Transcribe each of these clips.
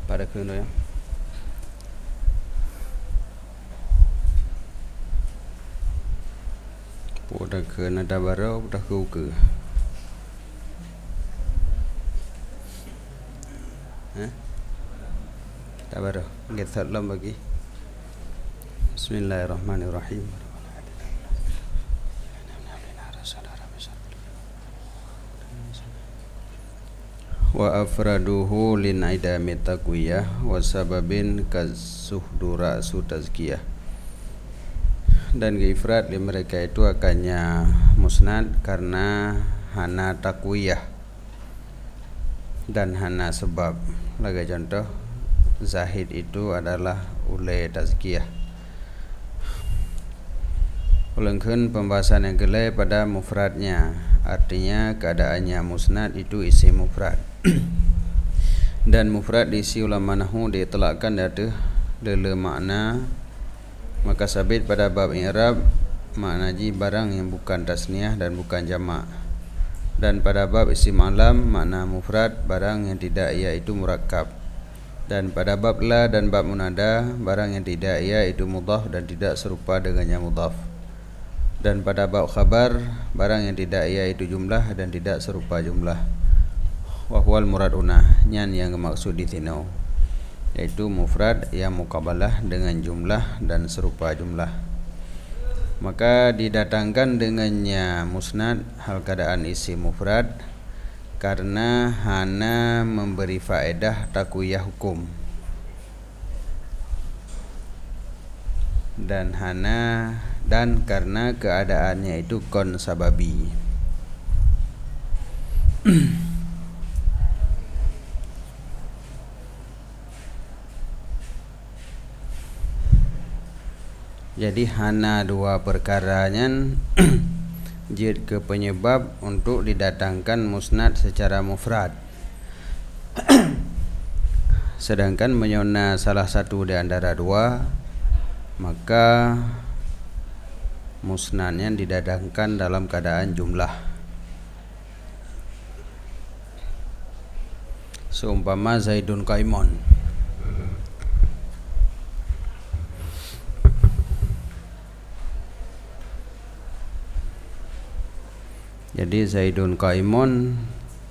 pada kena ya. Pada kena dabara pada ke. Dabara kita salam bagi. Bismillahirrahmanirrahim. Wa afraduhu lin idami taqwiyah wa sababin kasuhdura su tazkiyah. Dan ifrad di mereka itu akannya musnad karena hana taqwiyah dan hana sebab. Lagi contoh zahid itu adalah ulai tazkiyah. Ulangkan pembahasan yang kelai pada mufradnya, artinya keadaannya musnad itu isi mufrad. Dan mufrad diisi ulama nahwu ditelakkan dari dele makna, maka sabit pada bab i'rab makna ji barang yang bukan tasniah dan bukan jamak. Dan pada bab isim alam makna mufrad barang yang tidak iaitu murakkab. Dan pada bab la dan bab munada barang yang tidak iaitu mudhaf dan tidak serupa dengannya mudhaf. Dan pada bab khabar barang yang tidak iaitu jumlah dan tidak serupa jumlah. Wa huwal muraduna nyan yang maksud di sini yaitu mufrad yang muqabalah dengan jumlah dan serupa jumlah. Maka didatangkan dengannya musnad hal keadaan isi mufrad karena hana memberi faedah takwiyah hukum dan karena keadaannya itu kon sababi. Jadi hana dua perkaranya jid ke penyebab untuk didatangkan musnad secara mufrad. Sedangkan menyona salah satu di antara dua, maka musnadnya didatangkan dalam keadaan jumlah. Seumpama Zaidun qaimun. Jadi Zaidun qaimun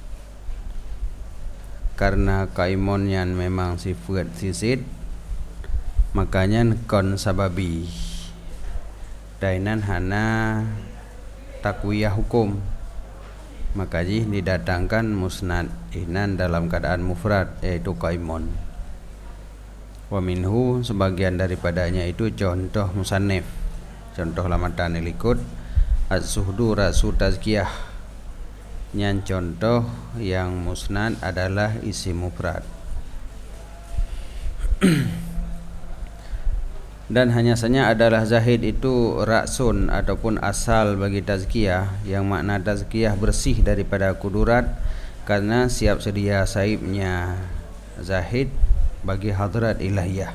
karena qaimun yang memang sifat sisid makanya kon sababi. Dainan hana takwiyah hukum. Maka didatangkan musnad inan dalam keadaan mufrad yaitu qaimun. Wa minhu sebagian daripadanya itu contoh musannif. Contoh lamatan ilikut as-suhdura su tazkiyah. Nyan contoh yang musnad adalah isi mufrad. Dan hanya saja adalah zahid itu ra'sun ataupun asal bagi tazkiyah, yang makna tazkiyah bersih daripada kudurat karena siap sedia saibnya zahid bagi hadrat ilahiyah.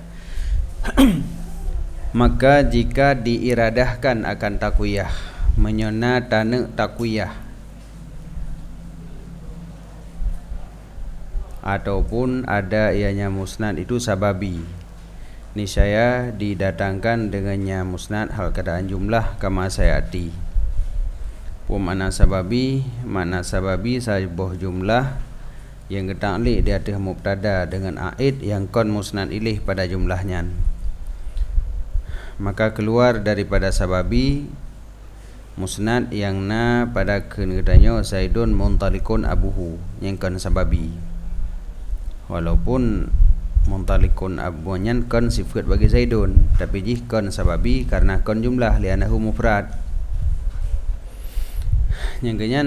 Maka jika diiradahkan akan takwiyah menyona tane takwiyah ataupun ada ianya musnad itu sababi, niscaya didatangkan dengannya musnad hal keadaan jumlah kama sayati. Makna sababi sahibuh jumlah yang ketaklik di atas mubtada dengan aid yang kon musnad ilih pada jumlahnya. Maka keluar daripada sababi musnad yang na pada kenegaranya Zaidun muntalikun abuhu yang kon sababi. Walaupun muntalikun abunya kon sifat bagi Zaidun, tapi jih kon sababi karena kon jumlah lianahu mufrad. Yang kenyan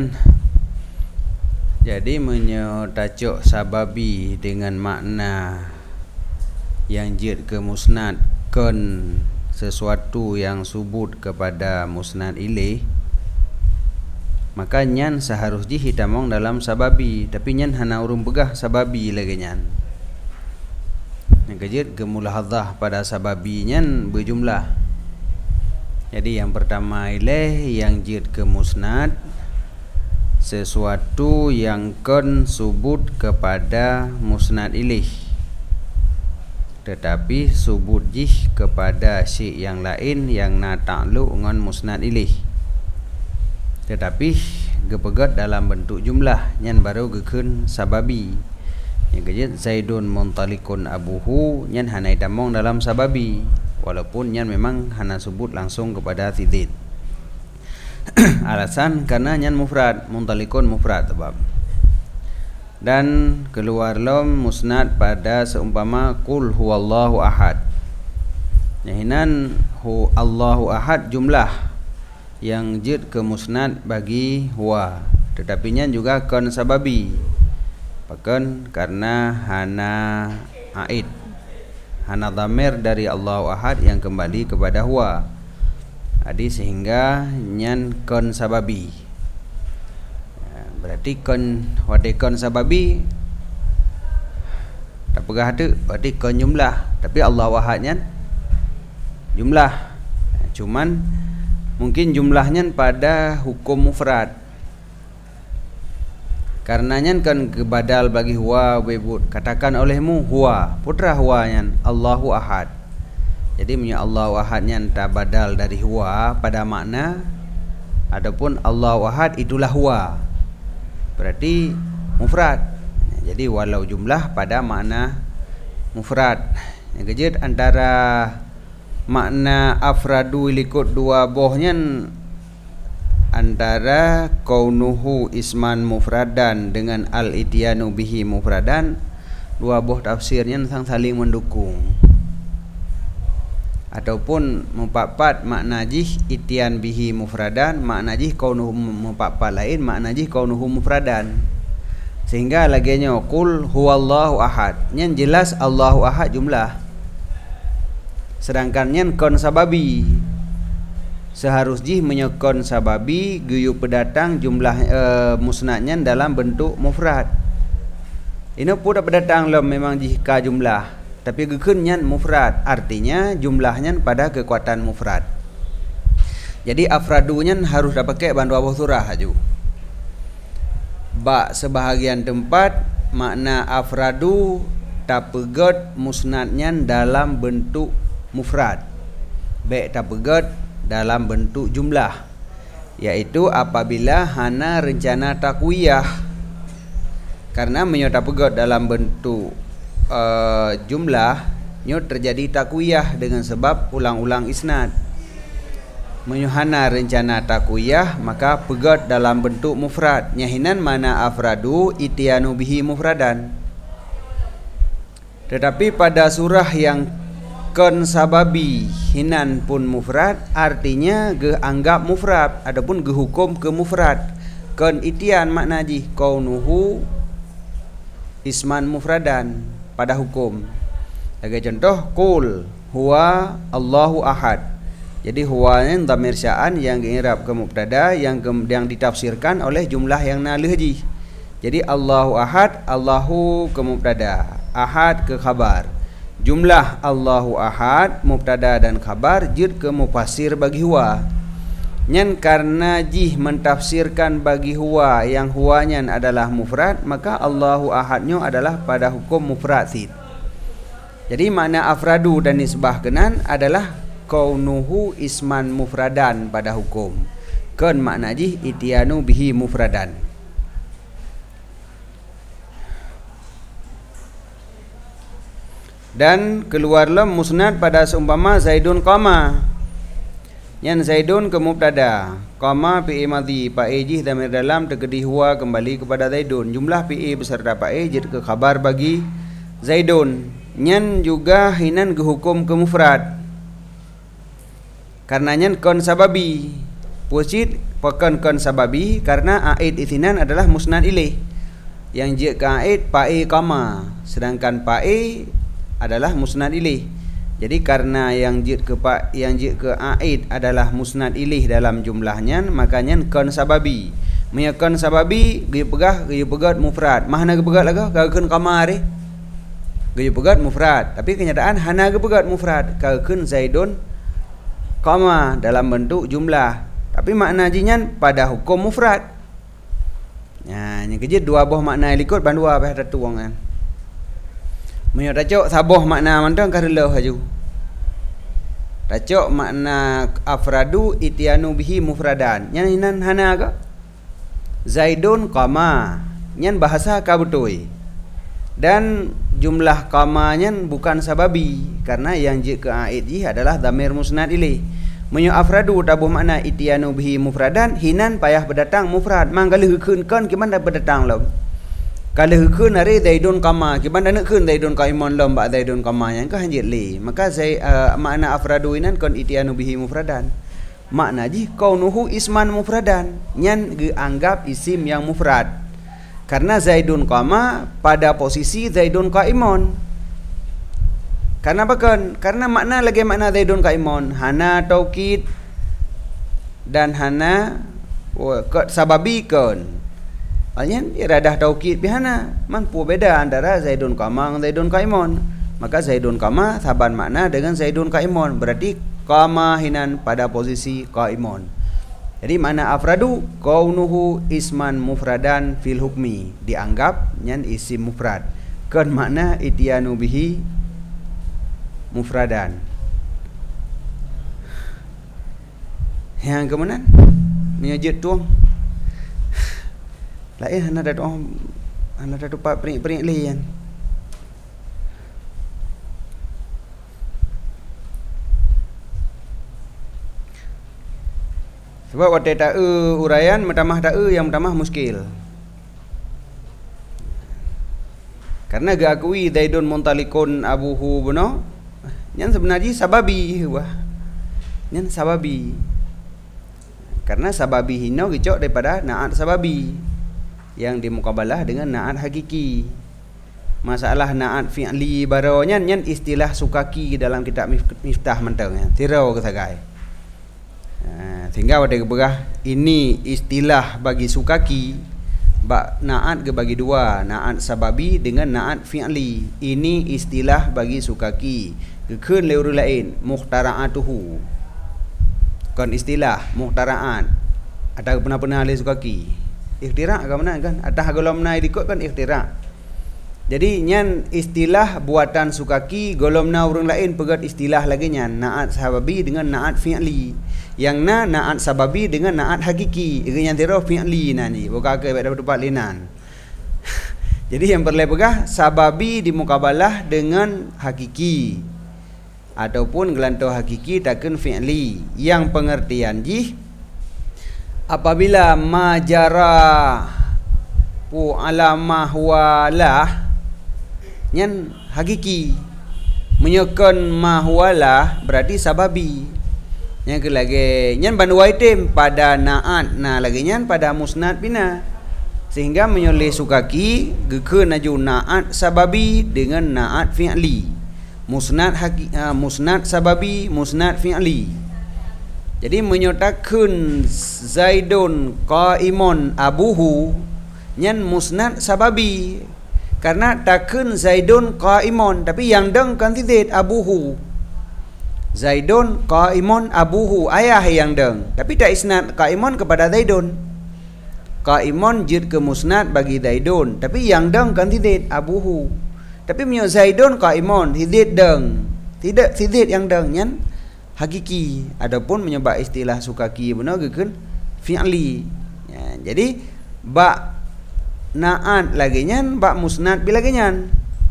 jadi menyotacuk sababi dengan makna yang jid ke musnad kon sesuatu yang subut kepada musnad ilih, maka nyan seharusnya hitamong dalam sababi, tapi nyan hana urung pegah sababi lagi nyan. Yang kejut gemulahadzah pada sababi nyan berjumlah. Jadi yang pertama ilih yang jid ke musnad sesuatu yang kon subut kepada musnad ilih. tetapi subut jih kepada syai' yang lain yang na ta'alluq dengan musnad ilih, tetapi gepegat dalam bentuk jumlah nyan baru gekeun sababi. Yang kejut Zaidun muntalikun abuhu nyan hanai damong dalam sababi, walaupun nyan memang hana sebut langsung kepada tidid. Alasan karena nyan mufrad, muntalikun mufrad sebab. Dan keluar lom musnad pada seumpama qul huwallahu ahad. Nyahinan hu Allahu ahad jumlah yang jid ke musnad bagi huwa, tetapi nyan juga kon sababi. Bahkan karena hana aid, hana dhamir dari Allahu ahad yang kembali kepada huwa. Jadi sehingga nyan kon sababi. Berarti kon wadekon sababi tak pegah ada, berarti kon jumlah, tapi Allah wahadnya jumlah. Cuman mungkin jumlahnya pada hukum mufrad, karenanya kan kebadal bagi huwa webud, katakan olehmu huwa, putra huwanya Allahu ahad. Jadi punya Allahu ahadnya tak badal dari huwa pada makna, adapun Allahu ahad itulah huwa, berarti mufrad. Jadi walau jumlah pada makna mufrad. Yang kejut antara makna afradu likut dua bohnya, antara kaunuhu isman mufradan dengan al-ityanu bihi mufradan, dua boh tafsirnya saling mendukung. Ataupun mupapat makna jih ityan bihi mufradan, makna jih kaunuhu mupapat lain, makna jih kaunuhu mufradan. Sehingga laginya qul huwallahu ahad, nyen jelas Allahu ahad jumlah. Sedangkan nyen kon sababi, seharus jih menyekon sababi guyu pedatang jumlah musnadnya dalam bentuk mufrad. Ini pun pedatang lom memang jika jumlah, tapi gekeunnya mufrad, artinya jumlahnya pada kekuatan mufrad. Jadi afradunya harus dapat bandu abuh surah haju. Ba sebahagian tempat makna afradu tapegat musnadnya dalam bentuk mufrad, baik tapegat dalam bentuk jumlah, yaitu apabila hana rencana takwiyah. Karena menyota pegat dalam bentuk jumlah nyo terjadi takwiyah dengan sebab ulang-ulang isnad. Menyuhana rencana takwiyah maka pegat dalam bentuk mufrad. Nyahinan mana afradu ityanu bihi mufradan. Tetapi pada surah yang kon sababi hinan pun mufrad, artinya ge anggap mufrad, adapun ge hukum ke mufrad. Kon ityan makna ji kaunuhu isman mufradan pada hukum. Sebagai contoh qul huwa Allahu ahad. Jadi huwanya dhamir sya'an yang diirab ke mubtada yang ditafsirkan oleh jumlah yang nalih ji. Jadi Allahu ahad, Allahu ke mubtada, ahad ke khabar. Jumlah Allahu ahad mubtada dan khabar jid ke mufassir bagi huwa. Nyen karena jih mentafsirkan bagi huwa yang huwanya adalah mufrad, maka Allahu ahadnya adalah pada hukum mufrad sid. Jadi makna afradu dan nisbah kenan adalah kaunuhu isman mufradan pada hukum. Kan makna jih ityanu bihi mufradan. Dan keluarlah musnad pada seumpama Zaidun qama. Yang Zaidun ke mubtada, qama fi'i madhi, fa'i jih dhamir dalam terkedi huwa kembali kepada Zaidun. Jumlah fi'i beserta fa'i jid ke khabar bagi Zaidun. Nyan juga hinan ke hukum ke mufrad. Karena nyan kon sababi. Pusit pakan kon sababi karena aid ithinan adalah musnad ilaih. Yang jid ke aid fa'i qama, sedangkan fa'i adalah musnad ilaih. Jadi karena yang jid ke aid adalah musnad ilaih dalam jumlahnya, makanya kon sababi. Menyakon sababi gaya pegat mufrad. Mahna pegat laga kakeun qamar gaya pegat mufrad. Tapi kenyataan hana pegat mufrad. Kakeun Zaidun qama dalam bentuk jumlah. Tapi makna jinyan pada hukum mufrad. Nah, yang kejut dua buah makna likut bandua apa ada tuangan. Menyo tacok saboh makna mantang karelo haju. Tacok makna afradu ityanu bihi mufradan. Nyan hinan hana ka? Zaidun qama. Nyan bahasa ka betul. Dan jumlah qamanya bukan sababi karena yang je ke aid ji adalah dhamir musnad ilaih. Menyo afradu tabuh makna ityanu bihi mufradan hinan payah berdatang mufrad. Mang kalau hukun kan gimana berdatang lom. Kalau hukun hari zaidun qama gimana nak kun zaidun qaiman lom ba zaidun qama yang ka hanjit li. Maka makna afradu hinan kon ityanu bihi mufradan. Makna ji kaunuhu isman mufradan. Nyan dianggap isim yang mufrad. Karena zaidun qama pada posisi zaidun qaiman. Karena apa kan? Karena makna lagi makna zaidun qaiman. Hana taukid dan hana sababi kan. Maknanya iradah taukid bihana. Mampu beda antara zaidun qama dan zaidun qaiman. Maka zaidun qama saban makna dengan zaidun qaiman. Berarti qama hinan pada posisi qaiman. Jadi makna afradu kaunuhu isman mufradan fil hukmi, dianggap nyan isim mufrad. Kan makna ityanu bihi mufradan. Yang kemudian menyejut tuang. Lain hana dah tupak perik-perik lian. Sebab waktu ta'u uraian metamah ta'u yang metamah muskil. Karena gakui zaidun muntalikun abuhu beno. Yang sebenarnya sababi wah. Yang sababi. Karena sababi hino gicok daripada naat sababi yang dimukabalah dengan naat hakiki. Masalah naat fi'li baronya nyan istilah sukaki dalam kitab Miftah mentangnya. Tirau kesagai. Sehingga pada keberah ini istilah bagi sukaki naat ke bagi dua, naat sababi dengan naat fi'li. Ini istilah bagi sukaki kekeun leuru lain muhtara'atuhu kan istilah muhtara'at ada pernah le sukaki ikhtira' ke mana kan atah golom na dikot kan ikhtira'. Jadi nyan istilah buatan sukaki golomna urang lain pegat istilah lagi nyan naat sababi dengan naat fi'li. Yang naat sababi dengan naat hakiki. Ini yang tiro fi'li nani bukan ke pada tempat linan. Jadi yang perlu pegah sababi dimukabalah dengan hakiki ataupun gelanto hakiki takun fi'li. Yang pengertian ji apabila majara pu alamah walah nyan hakiki menyokon mahwalah berarti sababi. Yang ke lagi nyan bandu item pada naat na lagi nyan pada musnad bina sehingga menyoleh sukaki geke naju naat sababi dengan naat fi'li musnad sababi musnad fi'li. Jadi menyotakeun zaidun qaimun abuhu nyan musnad sababi karena takun zaidun qaimun tapi yang deng kan tidak abuhu. Zaidun qaimun abuhu ayah yang deng tapi tak isnad qaimun kepada zaidun. Qaimun jid ke musnad bagi zaidun tapi yang deng kan tidak abuhu. Tapi menyo zaidun qaimun tidak deng tidak yang deng nyan hakiki. Adapun menyebab istilah sukaki benar gekeun fi'li ya, jadi ba naat lagi nyan ba musnad bila lagi nyan.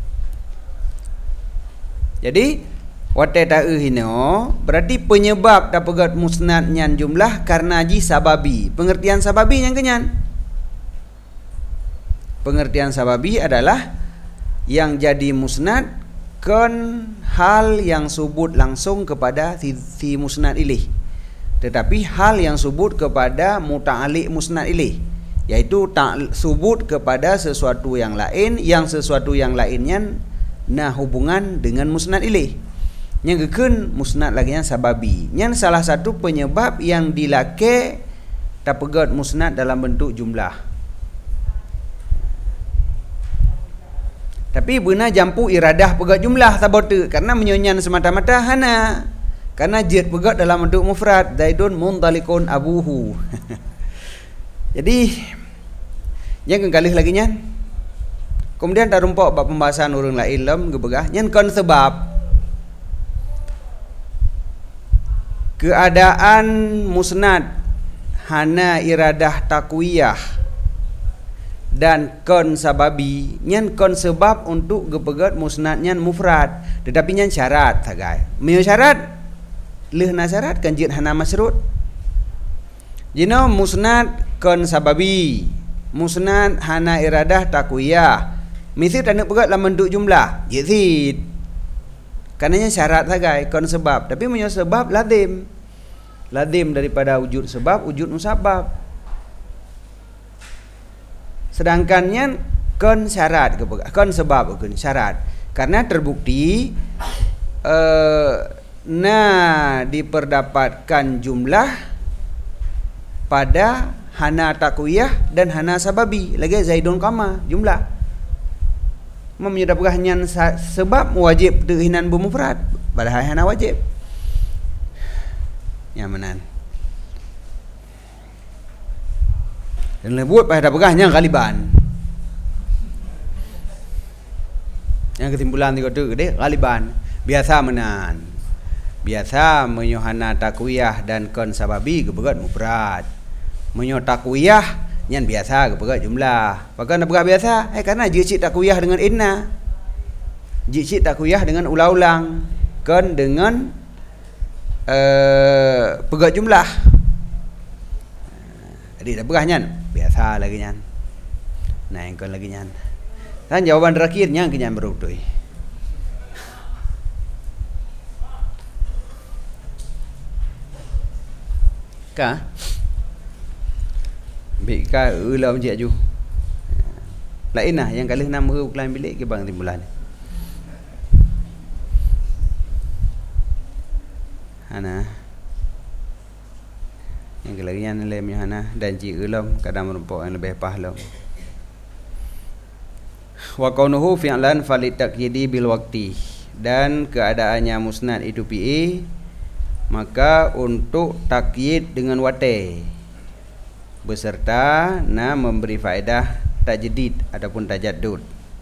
Jadi wate ta'u hino berarti penyebab dapat musnad nyan jumlah karena ji sababi. Pengertian sababi yang kenyan. Pengertian sababi adalah yang jadi musnad kan hal yang subut langsung kepada si musnad ilaih. Tetapi hal yang subut kepada muta'alliq musnad ilaih, yaitu tak subut kepada sesuatu yang lain yang sesuatu yang lainnya nah hubungan dengan musnad ilaih. Yang gekeun musnad lagi yang sababi. Yang salah satu penyebab yang dilake tapegat musnad dalam bentuk jumlah. Tapi benar jampu iradah pegat jumlah sabote karena menyonyan semata-mata hana. Karena jid pegat dalam bentuk mufrad zaidun muntalikun abuhu. Jadi yang kali lagi nya Kemudian dah rumpok bab pembahasan orang lain lem gebegah nyen kon sebab keadaan musnad hana iradah takwiyah dan kon sababi nyen kon sebab untuk gepegat musnad nyen mufrad tetapi nyen syarat sagai meo syarat leuh na syarat kan jid hana masrut jino musnad kon sababi musnad hana iradah takwiyah mesti tak pegat lamun duk jumlah jid karenanya syarat sagai kon sebab tapi meo sebab lazim daripada wujud sebab wujud musabab. Sedangkannya kon syarat kon sebab kon syarat karena terbukti diperdapatkan jumlah pada hana takwiyah dan hana sababi lagi zaidun qama jumlah menyedapkannya sebab wajib terhinan bermufrad padahal hana wajib yang menan dan lebut pada pegahnya galiban yang kesimpulan tiga tu gede galiban biasa menan biasa menyohana takwiyah dan kon sababi kebegat mufrad menyo takwiyah nyan biasa kebegat jumlah bahkan apakah biasa karena jicik takwiyah dengan inna jicik takwiyah dengan ulang-ulang kon dengan pegat jumlah jadi dah berah nyan biasa lagi nyan nah yang kon lagi nyan dan jawapan terakhirnya kenyan berutui ka bika ulam je ju lain lah yang kali 6 uklan bilik ke bang timbulan hana yang kelagian lem hana dan ji ulam kadang merumpok yang lebih pahlom wa kaunuhu fi'lan falitakyidi bil waqti dan keadaannya musnad itu pi maka untuk takyid dengan wate beserta memberi faedah tajdid ataupun tajaddud.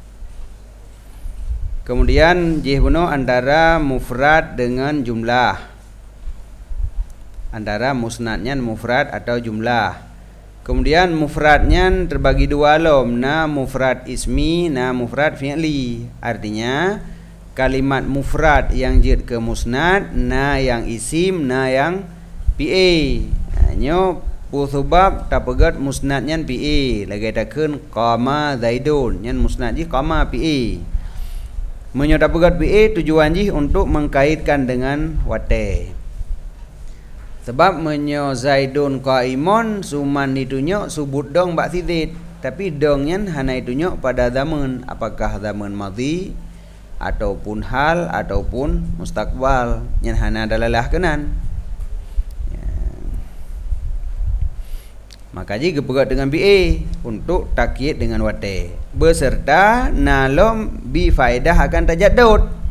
Kemudian jihbuno antara mufrad dengan jumlah antara musnadnya mufrad atau jumlah. Kemudian mufradnya terbagi dua lom, mufrad ismi, mufrad fi'li. Artinya kalimat mufrad yang jid ke musnad, yang isim, yang PA. Nyo pusubab tapegat musnadnya PA. Lagi takun qama zaidun, nyan musnad ji qama PA. Menyo tapegat PA tujuan ji untuk mengkaitkan dengan wate. Sebab menyo zaidun qaimun suman itunyo subut dong bak sidit tapi dongnya hana itunyo pada zaman apakah zaman madhi ataupun hal ataupun mustaqbal yang hana dalalah kenan ya. Maka jika pegat dengan BA untuk takyid dengan wate beserta nalom bi faedah akan tajaddud.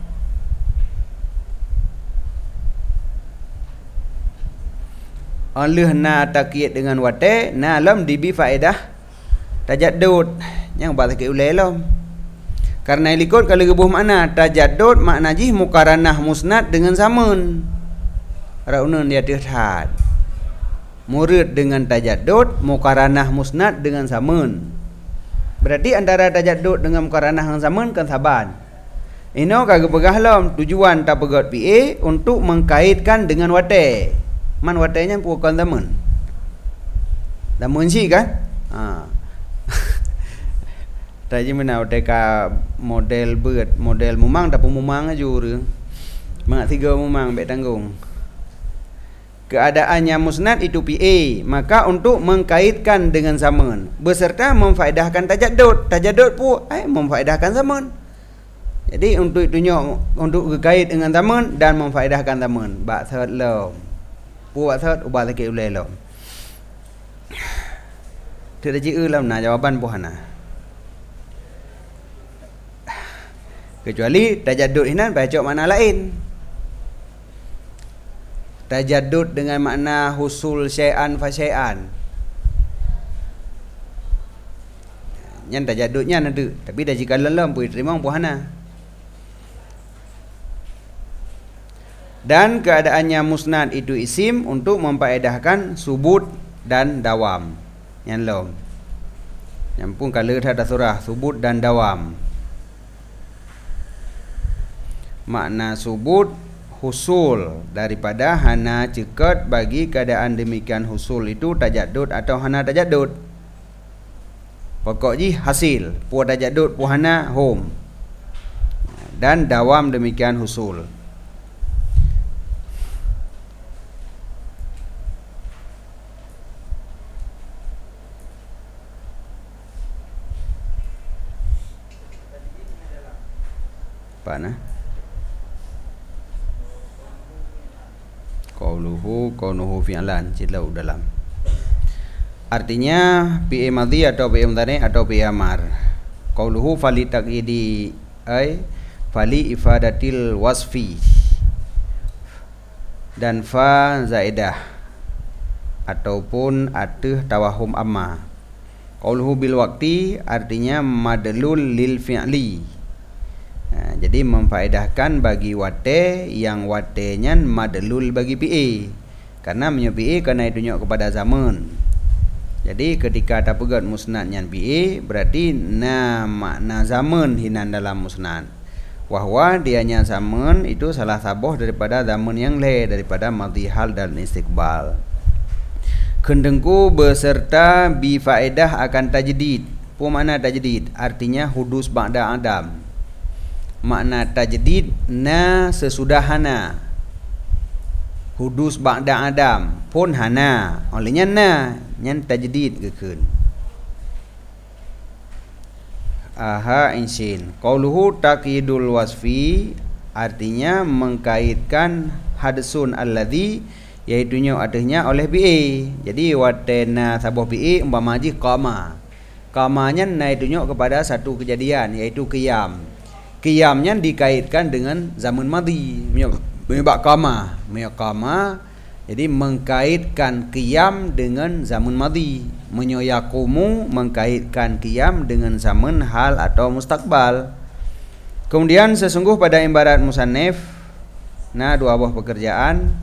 Oleh takyid dengan wate lam dibi faedah tajaddud yang balik ulelom karena ilikut kalau gebuh makna tajaddud makna jih mukaranah musnad dengan samun raunun dia terhad murid dengan tajaddud mukaranah musnad dengan samun berarti antara tajaddud dengan mukaranah dengan samun kan saban ino kagak pegahlom tujuan tak pegat PA untuk mengkaitkan dengan wate man watenya bukan zaman sih kan tadi mana ka model beut model mumang tapi mumang aja orang mak tiga mumang bet tanggung keadaannya musnad itu PA maka untuk mengkaitkan dengan zaman beserta memfaedahkan tajaddud pun memfaedahkan zaman jadi untuk itunya untuk berkait dengan zaman dan memfaedahkan zaman bak third love buat third ubah lagi ulai lo tidak ji ulam jawaban buhana kecuali tajaddud ini baca makna lain tajaddud dengan makna husul syai'an fa syai'an nyan tajadudnya ada, tapi dah jika lelam pun terima puhana. Dan keadaannya musnad itu isim untuk memfaedahkan subut dan dawam. Yang lom. Yang pun kalau ada surah subut dan dawam. Makna subut husul daripada hana cekat bagi keadaan demikian husul itu tajadud atau hana tajadud. Pokok ji hasil pu tajadud pu hana hom. Dan dawam demikian husul. Apa Qawluhu fi'lan cilau dalam. Artinya fi'il madhi atau fi'il mudhari atau fi'il amar. Qawluhu fali taqyidi ay fali ifadatil wasfi. Dan fa zaidah ataupun atuh tawahum amma. Qawluhu bil waqti artinya madlul lil fi'li. Jadi memfaedahkan bagi wate yang watenya madlul bagi PA. Karena menyo PA kena tunjuk kepada zaman. Jadi ketika ada pegat musnadnya PA berarti makna zaman hinan dalam musnad. Wahwa dianya zaman itu salah saboh daripada zaman yang lain daripada madhi hal dan istiqbal. Kendengku beserta bi faedah akan tajdid. Apa makna tajdid? Artinya hudus ba'da adam. Makna tajdid sesudah hana. Hudus ba'da adam pun hana. Olehnya nyan tajdid kekeun. Aha insin. Qauluhu taqidul wasfi artinya mengkaitkan hadsun alladhi iaitunya adanya oleh BA. Jadi watena sabuh BA umpama ji qama. Qamanya tunjuk kepada satu kejadian iaitu qiyam. Qiyamnya dikaitkan dengan zaman madhi. Menyebab qama. Jadi mengkaitkan qiyam dengan zaman madhi. Menyoyakumu mengkaitkan qiyam dengan zaman hal atau mustaqbal. Kemudian sesungguh pada ibarat musannif dua buah pekerjaan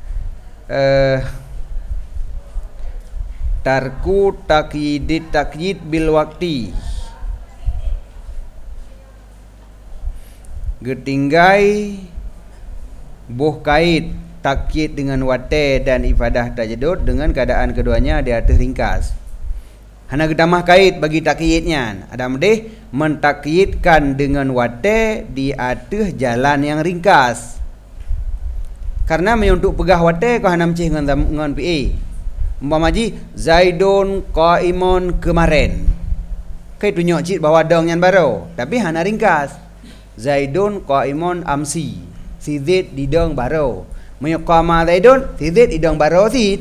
tarku takyid bil waqti. Getinggai buh kait takyid dengan wate dan ifadah tajadud dengan keadaan keduanya di atas ringkas. Hana gedamah kait bagi takyidnya. Ada medih mentakyidkan dengan wate di atas jalan yang ringkas. Karena untuk pegah wate kau hana mencih dengan PA. Umpama ji Zaidun qaimun kemarin. Kai tunjuk cik bahawa dong yang baru, tapi hana ringkas. Zaidun qaimun amsi. Si Zaid di dong baru. Menyukama Zaidun, si Zaid di dong baru Zaid.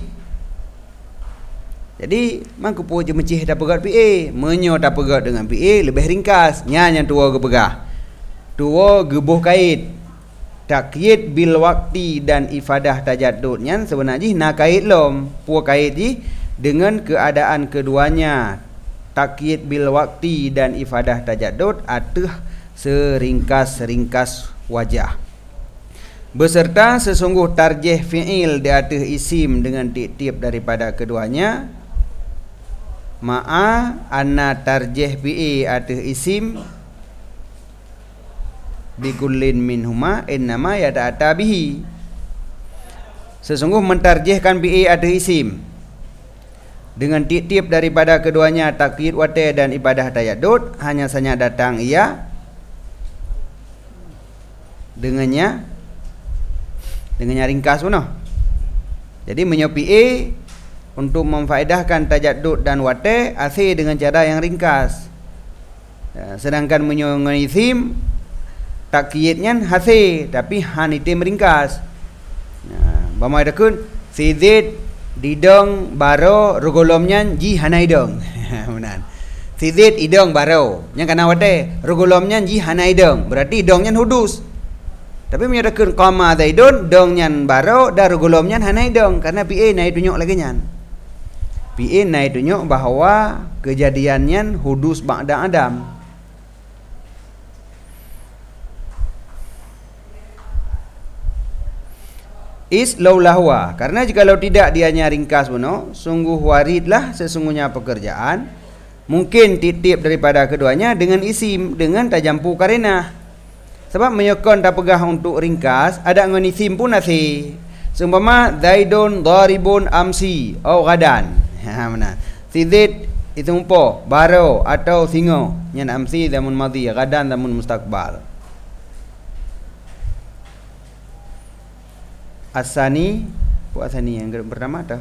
Jadi mangku pu je mencih dah pegat PA, menyo dah pegat dengan PA lebih ringkas. Nya tua ke pegah. Tua gebuh kait. Takyid bil waqti dan ifadah tajadudnya sebenarnya nak kait lom. Pu kait ji dengan keadaan keduanya. Takyid bil waqti dan ifadah tajadud atuh seringkas-ringkas wajah. Beserta sesungguh tarjih fi'il di atas isim dengan tiap-tiap daripada keduanya. Ma'a anna tarjih fi'i atas isim bikullin minhuma innama yata'ata bihi. Sesungguh mentarjihkan fi'i atas isim dengan tiap-tiap daripada keduanya takyid wate dan ibadah tajadud hanya saja datang ia dengannya ringkas pun. Jadi menyopi untuk memfaedahkan tajadud dan wate asih dengan cara yang ringkas. Sedangkan menyopi isim takyidnya hasih tapi hanitim ringkas. Bama adakun si Zaid didong baro rugolomnya ji hanai dong. Benar. Si Zaid idong baro yang kena wate rugolomnya ji hanai dong. Berarti dongnya hudus. Tapi menyatakan qama Zaidun dong nyan baro dar rugolomnya hanai dong karena PA naik tunjuk lagi nyan. PA nai tunjuk bahawa kejadiannya hudus ba'da Adam. Is laulahwa, karena jikalau tidak dianya ringkas benar, sungguh waridlah sesungguhnya pekerjaan, mungkin titip daripada keduanya dengan isim, dengan tajampu karenah. Sebab menyokon tak pegah untuk ringkas, ada dengan isim pun nasi. Seumpama Zaidun daribun amsi atau gadan. Ha mana? Si Zaid itu umpo, baro atau singo. Yang amsi zaman madhi, gadan zaman mustaqbal. Asani, asani yang pertama dah.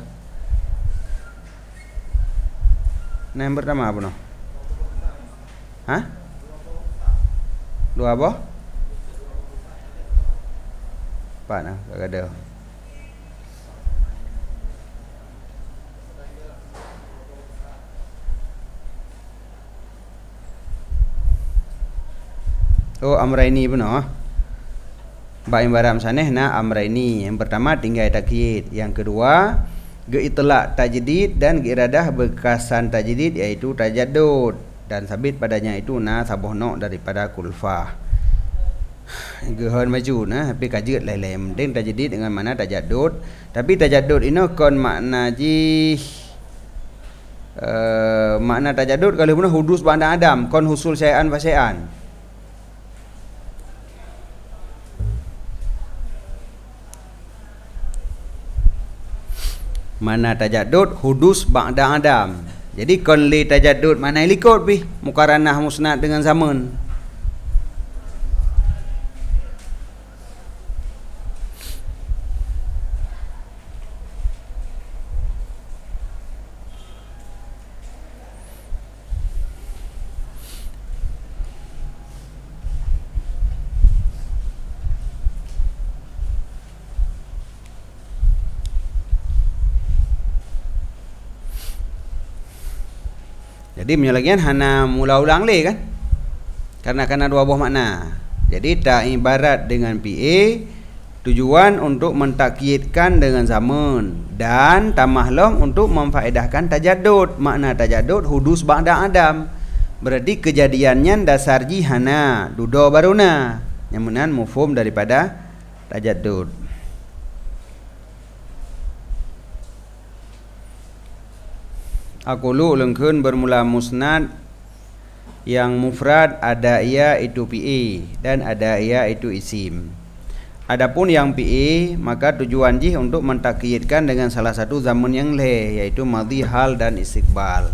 Nah yang pertama apa no? Hah? Dua apa? Pak nah, gak ada. Oh amraini benar. Baik baram saneh na amraini. Yang pertama tinggal takyid, yang kedua itlaq tajdid dan iradah bekasan tajdid iaitu tajaddud, dan sabit padanya itu na sabohno daripada kulfah. Gehan maju nah tapi kajut lain-lain mending tajdid dengan mana tajaddud, tapi tajaddud ini kon makna ji makna tajaddud kalau benar hudus ba'da Adam, kon husul syai'an fa syai'an. Mana tajaddud hudus ba'da Adam. Jadi kon li tajaddud mana likut pi muqaranah musnad dengan zaman. Jadi menyalagian hana mula ulang le kan? Karena dua buah makna. Jadi tak ibarat dengan PA tujuan untuk mentakyidkan dengan zaman dan tamahlong untuk memfaedahkan tajaddud. Makna tajaddud hudus ba'da Adam. Berarti kejadiannya dasar jihana dudo baruna. Yang menan mufhum daripada tajaddud. Aqulu lengkeun bermula musnad yang mufrad ada ia itu PA dan ada ia itu isim. Adapun yang PA maka tujuan jih untuk mentakyidkan dengan salah satu zaman yang le, yaitu madhi, hal dan istiqbal.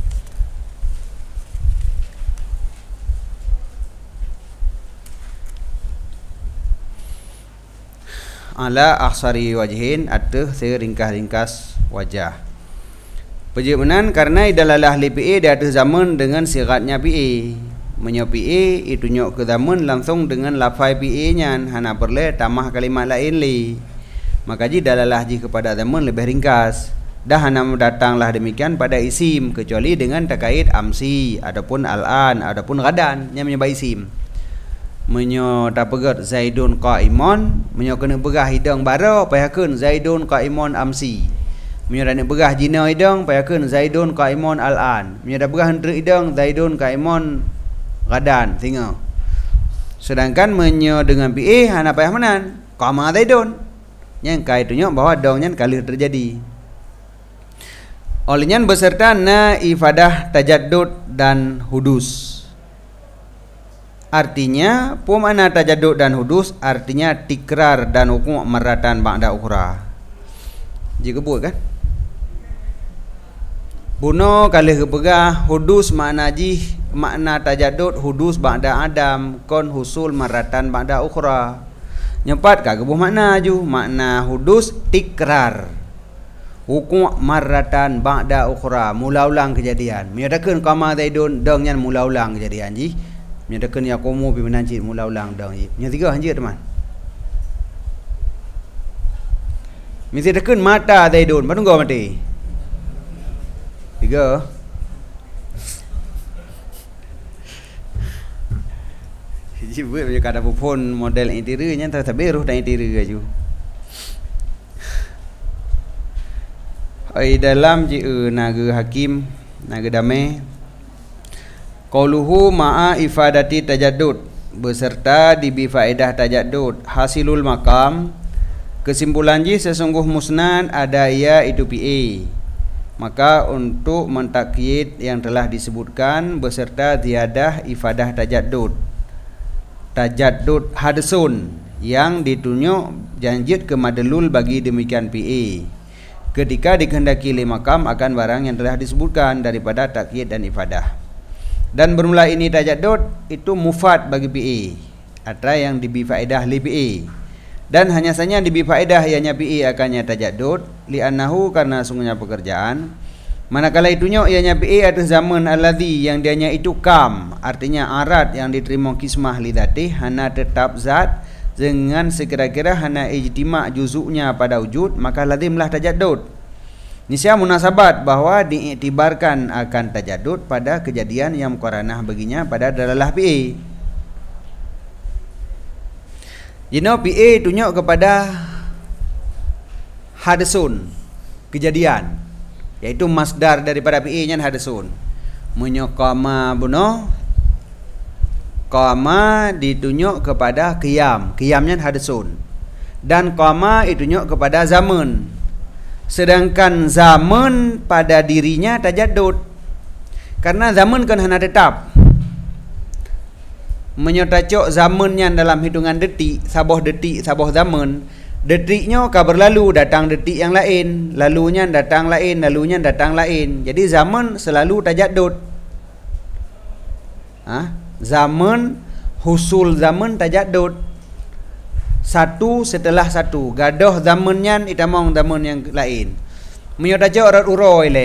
Ala akhsari wajhin atuh seringkas-ringkas wajah. Perjemanan karena idalalah li PA di atas zaman dengan siratnya PA. Menyo PA itu nyok ke zaman langsung dengan lafai PA nya, hana perle tamah kalimat lain li. Maka ji dalalah ji kepada zaman lebih ringkas. Dah hana datanglah demikian pada isim kecuali dengan terkait amsi adapun al-an adapun gadan yang menyebab isim. Menyo tak pegat Zaidun qaimun, menyo kena begah hidang bara payakeun Zaidun qaimun amsi. Menyo dak begah jina hidang payakeun Zaidun qaimun al-an. Menyo dak begah hendrik hidang Zaidun qaimun gadan singa. Sedangkan menyo dengan PA hana payah menan qama Zaidun. Yang kai tunjuk bahawa dongnya kali terjadi. Olehnya beserta na ifadah tajaddud dan hudus. Artinya pemana tajaddud dan hudus artinya tikrar dan hukum maratan ba'da ukhra. Jika buat kan? Buno kali kepegah hudus makna jih makna tajaddud hudus ba'da Adam kon husul maratan ba'da ukhra. Nyepat ka kebuh makna ju makna hudus tikrar. Hukum maratan ba'da ukhra mula ulang kejadian. Menyatakan qama Zaidun dong nyan mula ulang kejadian ji. Menyatakan yaqumu bi menanci mula ulang dong ji. Nya tiga hanje teman. Menyatakan mata Zaidun baru ngau mati. Tiga. Jadi buat macam kada pun model interiornya tak beruh dan interior ju. dalam naga hakim naga damai qauluhu ma'a ifadati tajaddud beserta dibi faedah tajaddud hasilul maqam kesimpulan sesungguh musnad ada ia itu PA. Maka untuk mentakyid yang telah disebutkan beserta ziyadah ifadah tajaddud hadsun yang ditunjuk janjid ke madlul bagi demikian PA ketika dikehendaki li maqam akan barang yang telah disebutkan daripada takyid dan ifadah. Dan bermula ini tajaddud itu mufad bagi PA atau yang dibi faedah li PA. Dan hanya saja dibi faedah ianya PA akannya tajaddud li'annahu karena sungguhnya pekerjaan manakala itunya ianya PA atas zaman alladhi yang dianya itu kam artinya arat yang diterima kismah lidati hana tetap zat dengan sekira-kira hana ijtima' juzuknya pada wujud maka lazimlah tajaddud. Nisya munasabat bahwa diiktibarkan akan tajaddud pada kejadian yang muqaranah baginya pada dalalah PA. Jino PA tunjuk kepada hadsun kejadian yaitu masdar daripada PA nya hadsun. Menyokama buno qama ditunjuk kepada qiyamnya hadsun dan qama ditunjuk kepada zaman. Sedangkan zaman pada dirinya tajaddud karena zaman kan hanya tetap menyotacok zamannya dalam hitungan detik saboh zaman detiknya ka berlalu datang detik yang lain lalunya datang lain jadi zaman selalu tajaddud zaman husul zaman tajaddud satu setelah satu gadoh zamannya itamong zaman yang lain menyotacok urat uroi le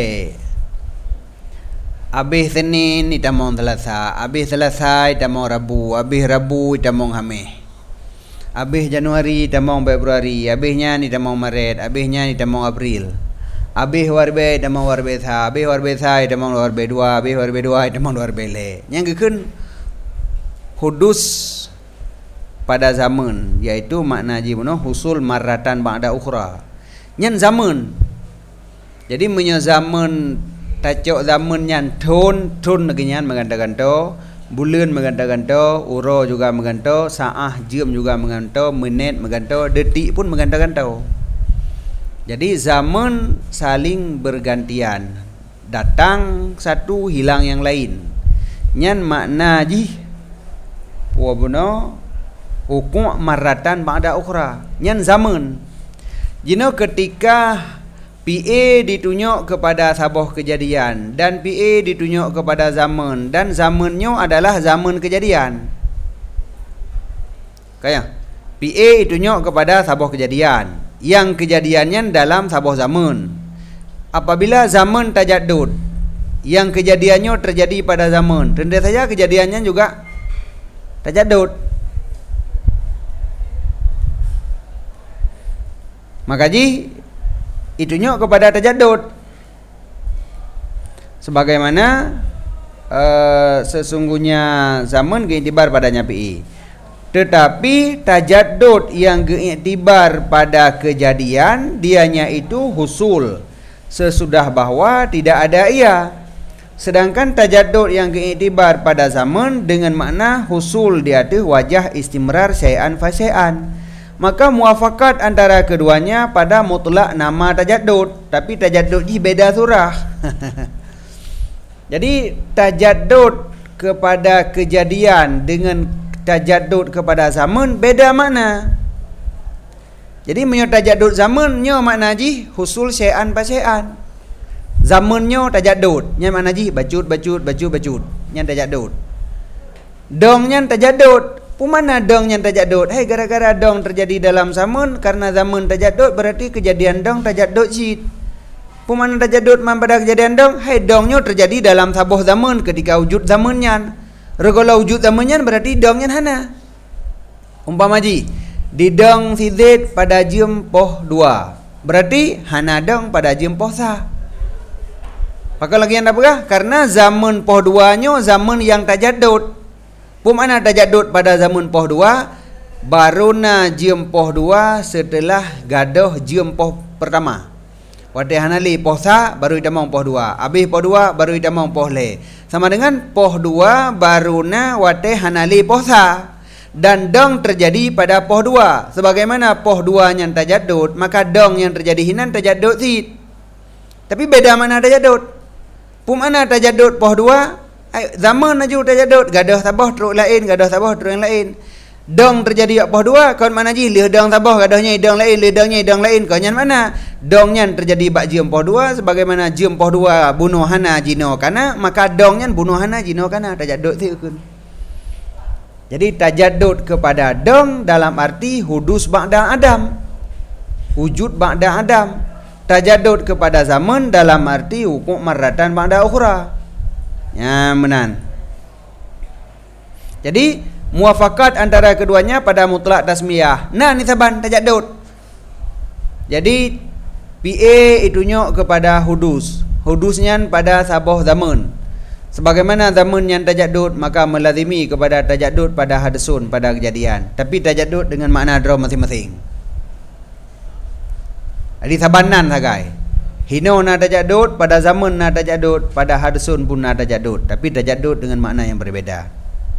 Abih Senin itamong Selasa, abih Selasa itamong Rabu, abih Rabu itamong Khamis. Abih Januari itamong Februari, abihnya itamong Maret, abihnya itamong April. Abih warbe itamong warbe sa, abih warbe sa itamong warbe dua, abih warbe dua itamong warbe le. Yang keun hudus pada zaman yaitu makna jibuno husul marratan ba'da ukhra. Nyan zaman. Jadi menyo zaman tacok zaman yang tun negenyan mengganto-ganto, bulan mengganto-ganto, uro juga mengganto, saah jam juga mengganto, menit mengganto, detik pun mengganto-ganto. Jadi zaman saling bergantian, datang satu hilang yang lain. Nyan makna ji wabuno hukum marratan ba'da ukhra. Nyan zaman. Jino ketika PA ditunjuk kepada sabuh kejadian dan PA ditunjuk kepada zaman dan zamannya adalah zaman kejadian. Kayak PA ditunjuk kepada sabuh kejadian yang kejadiannya dalam sabuh zaman. Apabila zaman tajaddud yang kejadiannya terjadi pada zaman, tentu saja kejadiannya juga tajaddud. Maka itunya kepada tajaddud sebagaimana sesungguhnya zaman keiktibar padanya PI tetapi tajaddud yang keiktibar pada kejadian dianya itu husul sesudah bahwa tidak ada ia sedangkan tajaddud yang keiktibar pada zaman dengan makna husul di atas wajah istimrar syai'an fa syai'an. Maka muafakat antara keduanya pada mutlak nama tajaddud, tapi tajaddud ini beda surah. Jadi tajaddud kepada kejadian dengan tajaddud kepada zaman beda makna. Jadi menyo tajaddud zamannya makna ji husul syai'an pa syai'an. Zamannya tajaddud, nya makna ji bacut nya tajaddud. Dongnya tajaddud. Pemana dong yang tajaddud? Hai gara-gara dong terjadi dalam zaman karena zaman tajaddud berarti kejadian dong tajaddud jid. Pemana tajaddud man pada kejadian dong? Hai dongnya terjadi dalam sabuh zaman ketika wujud zamannya. Regala wujud zamannya berarti dongnya hana. Umpama ji di dong si Z pada jam poh 2. Berarti hana dong pada jam poh sa. Maka lagi yang apa? Karena zaman poh 2-nya zaman yang tajaddud. Pemana tajaddud pada zaman poh 2 baruna jam poh 2 setelah gadoh jam poh pertama. Wate hanali poh sa baru itamong poh 2. Habis poh 2 baru itamong poh le. Sama dengan poh 2 baruna wate hanali poh sa. Dan dong terjadi pada poh 2. Sebagaimana poh 2 yang tajadud, maka dong yang terjadi hinan tajadud sid. Tapi beda mana tajadud. Pum mana tajadud poh 2, zaman aju tajadud, gadah tabah teruk lain, gadah tabah teruk yang lain. Dong terjadi poh 2, kawan mana ji lih dong tabah, gadahnya dong lain, lih dongnya dong lain. Kau nyan mana? Dongnya terjadi bak jiem poh 2, sebagaimana jiem poh 2 bunuh hana jino kana, maka dongnya bunuh hana jino kana tajadud sid kun. Jadi tajadud kepada dong dalam arti hudus ba'da Adam, wujud ba'da Adam. Tajadud kepada zaman dalam arti hukum marratan ba'da ukhra. Ya menan. Jadi muafakat antara keduanya pada mutlak tasmiyah. Nah ni saban tajadud. Jadi PA itu nyok kepada hudus. Hudusnya pada sabah zaman. Sebagaimana zaman yang tajadud, maka melazimi kepada tajadud pada hadasun, pada kejadian. Tapi tajadud dengan makna draw masing-masing. Jadi sabanan sagai. Hino na tajadud, pada zaman na tajadud, pada hadasun pun na tajadud. Tapi tajadud dengan makna yang berbeza.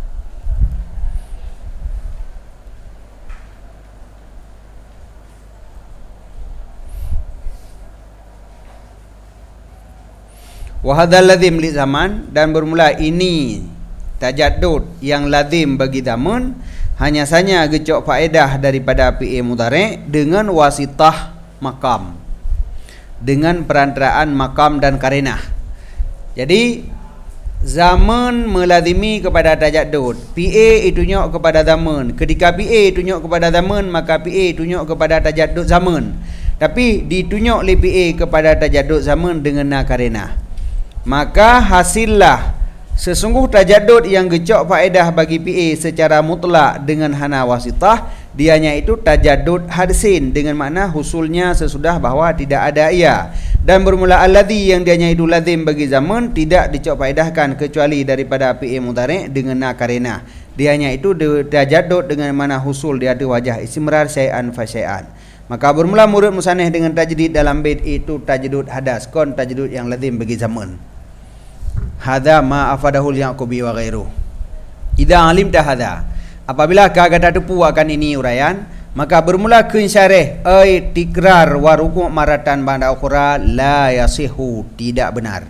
Wahadal lazim li zaman, dan bermula ini tajadud yang lazim bagi zaman hanya saja gecok faedah daripada PA mudhari' dengan wasitah makam, dengan perantaraan makam dan karinah. Jadi zaman melazimi kepada tajadud, PA itu nyok kepada zaman. Ketika PA itu nyok kepada zaman, maka PA itu nyok kepada tajadud zaman. Tapi ditunjuk oleh PA kepada tajadud zaman dengan na karinah. Maka hasillah sesungguh tajadud yang gecok faedah bagi PA secara mutlak dengan hana wasitah, dianya itu tajadud hadsin dengan makna husulnya sesudah bahawa tidak ada ia. Dan bermula alladhi yang dianya itu lazim bagi zaman tidak dicok faedahkan kecuali daripada PA mudhari' dengan na karinah. Dianya itu tajadud dengan makna husul di ada wajah istimrar syai'an fa syai'an. Maka bermula murid musannih dengan tajdid dalam bait itu tajadud hadas, kon tajadud yang lazim bagi zaman. Hadza ma afadahul Yaqubi wa ghairu. Idza alimta hadza, apabila kau kata tepu akan ini uraian, maka bermula kensyarih ai tikrar wa ruku' maratan ba'da ukhra la yasihu, tidak benar.